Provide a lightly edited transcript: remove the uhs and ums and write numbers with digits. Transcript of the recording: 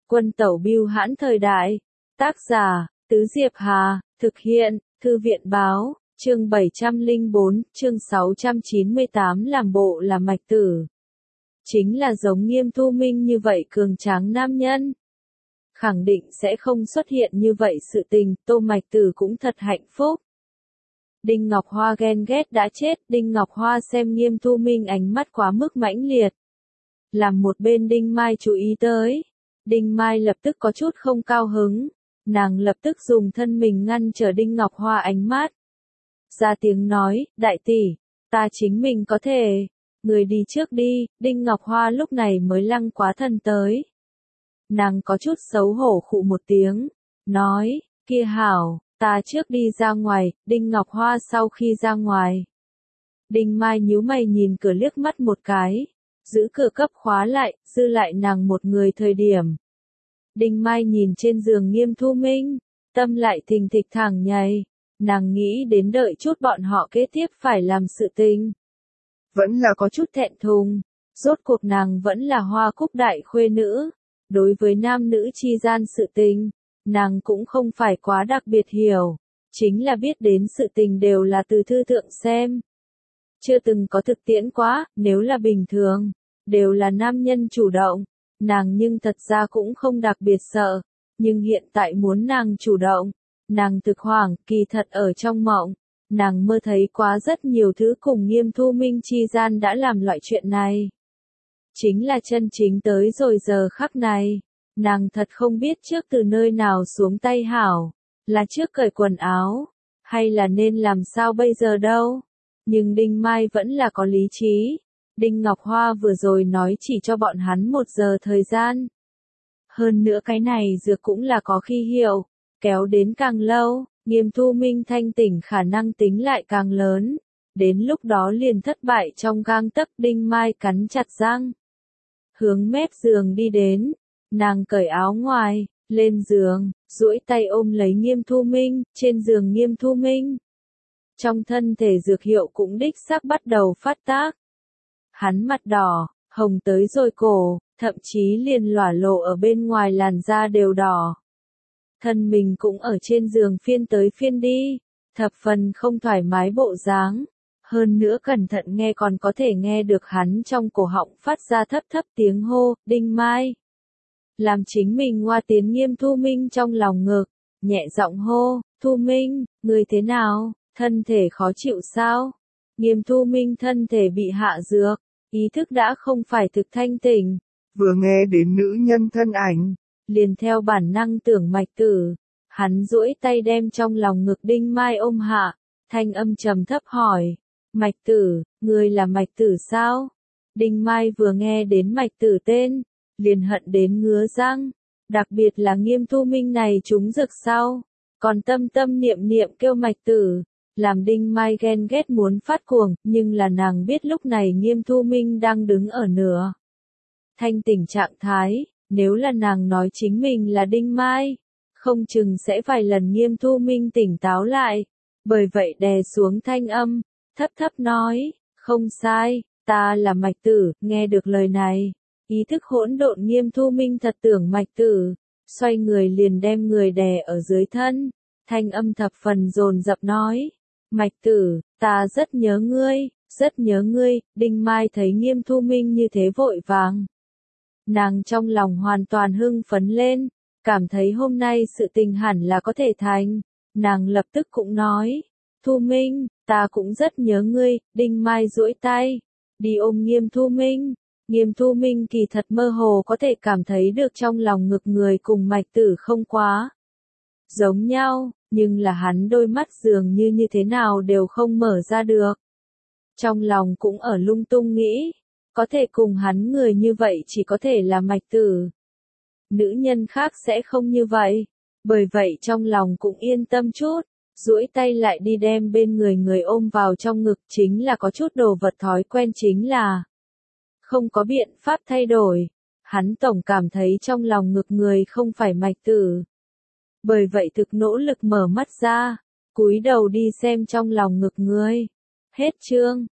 Quân tẩu bưu hãn thời đại. Tác giả, Tứ Diệp Hà, thực hiện, Thư viện báo, chương 704, chương 698 làm bộ là Mạch Tử. Chính là giống Nghiêm Thu Minh như vậy cường tráng nam nhân. Khẳng định sẽ không xuất hiện như vậy sự tình, Tô Mạch Tử cũng thật hạnh phúc. Đinh Ngọc Hoa ghen ghét đã chết, Đinh Ngọc Hoa xem Nghiêm Thu Minh ánh mắt quá mức mãnh liệt. Làm một bên Đinh Mai chú ý tới. Đinh Mai lập tức có chút không cao hứng. Nàng lập tức dùng thân mình ngăn trở Đinh Ngọc Hoa ánh mắt. Ra tiếng nói, đại tỷ, ta chính mình có thể. Người đi trước đi, Đinh Ngọc Hoa lúc này mới lăng quá thân tới. Nàng có chút xấu hổ khụ một tiếng, nói, kia hảo, ta trước đi ra ngoài, Đinh Ngọc Hoa sau khi ra ngoài. Đinh Mai nhíu mày nhìn cửa liếc mắt một cái, giữ cửa cấp khóa lại, dư lại nàng một người thời điểm. Đinh Mai nhìn trên giường Nghiêm Thu Minh, tâm lại thình thịch thẳng nhảy, nàng nghĩ đến đợi chút bọn họ kế tiếp phải làm sự tình. Vẫn là có chút thẹn thùng, rốt cuộc nàng vẫn là Hoa Cúc đại khuê nữ, đối với nam nữ chi gian sự tình, nàng cũng không phải quá đặc biệt hiểu, chính là biết đến sự tình đều là từ thư thượng xem. Chưa từng có thực tiễn quá, nếu là bình thường, đều là nam nhân chủ động, nàng nhưng thật ra cũng không đặc biệt sợ, nhưng hiện tại muốn nàng chủ động, nàng thực hoảng, kỳ thật ở trong mộng, nàng mơ thấy quá rất nhiều thứ cùng Nghiêm Thu Minh chi gian đã làm loại chuyện này. Chính là chân chính tới rồi giờ khắc này, nàng thật không biết trước từ nơi nào xuống tay hảo, là trước cởi quần áo, hay là nên làm sao bây giờ đâu. Nhưng Đinh Mai vẫn là có lý trí. Đinh Ngọc Hoa vừa rồi nói chỉ cho bọn hắn 1 giờ thời gian. Hơn nữa cái này dược cũng là có khi hiệu, kéo đến càng lâu, Nghiêm Thu Minh thanh tỉnh khả năng tính lại càng lớn. Đến lúc đó liền thất bại trong gang tấc. Đinh Mai cắn chặt răng. Hướng mép giường đi đến, nàng cởi áo ngoài, lên giường, duỗi tay ôm lấy Nghiêm Thu Minh, trên giường Nghiêm Thu Minh. Trong thân thể dược hiệu cũng đích xác bắt đầu phát tác. Hắn mặt đỏ, hồng tới rồi cổ, thậm chí liền lỏa lộ ở bên ngoài làn da đều đỏ. Thân mình cũng ở trên giường phiên tới phiên đi, thập phần không thoải mái bộ dáng. Hơn nữa cẩn thận nghe còn có thể nghe được hắn trong cổ họng phát ra thấp thấp tiếng hô, Đinh Mai. Làm chính mình ngoa tiến Nghiêm Thu Minh trong lòng ngực, nhẹ giọng hô, Thu Minh, người thế nào, thân thể khó chịu sao? Nghiêm Thu Minh thân thể bị hạ dược, ý thức đã không phải thực thanh tỉnh. Vừa nghe đến nữ nhân thân ảnh, liền theo bản năng tưởng Mạch Tử. Hắn duỗi tay đem trong lòng ngực Đinh Mai ôm hạ, thanh âm trầm thấp hỏi. Mạch Tử, người là Mạch Tử sao? Đinh Mai vừa nghe đến Mạch Tử tên, liền hận đến ngứa răng. Đặc biệt là Nghiêm Thu Minh này trúng dược sau, còn tâm tâm niệm niệm kêu Mạch Tử. Làm Đinh Mai ghen ghét muốn phát cuồng, nhưng là nàng biết lúc này Nghiêm Thu Minh đang đứng ở nửa thanh tỉnh trạng thái, nếu là nàng nói chính mình là Đinh Mai, không chừng sẽ vài lần Nghiêm Thu Minh tỉnh táo lại, bởi vậy đè xuống thanh âm, thấp thấp nói, không sai, ta là Mạch Tử. Nghe được lời này, ý thức hỗn độn Nghiêm Thu Minh thật tưởng Mạch Tử, xoay người liền đem người đè ở dưới thân, thanh âm thập phần dồn dập nói. Mạch Tử, ta rất nhớ ngươi, rất nhớ ngươi. Đinh Mai thấy Nghiêm Thu Minh như thế vội vàng. Nàng trong lòng hoàn toàn hưng phấn lên, cảm thấy hôm nay sự tình hẳn là có thể thành. Nàng lập tức cũng nói, Thu Minh, ta cũng rất nhớ ngươi. Đinh Mai duỗi tay, đi ôm Nghiêm Thu Minh. Nghiêm Thu Minh kỳ thật mơ hồ có thể cảm thấy được trong lòng ngực người cùng Mạch Tử không quá giống nhau. Nhưng là hắn đôi mắt dường như thế nào đều không mở ra được. Trong lòng cũng ở lung tung nghĩ, có thể cùng hắn người như vậy chỉ có thể là Mạch Tử. Nữ nhân khác sẽ không như vậy, bởi vậy trong lòng cũng yên tâm chút, duỗi tay lại đi đem bên người ôm vào trong ngực. Chính là có chút đồ vật thói quen chính là không có biện pháp thay đổi. Hắn tổng cảm thấy trong lòng ngực người không phải Mạch Tử. Bởi vậy thực nỗ lực mở mắt ra, cúi đầu đi xem trong lòng ngực người. Hết chương.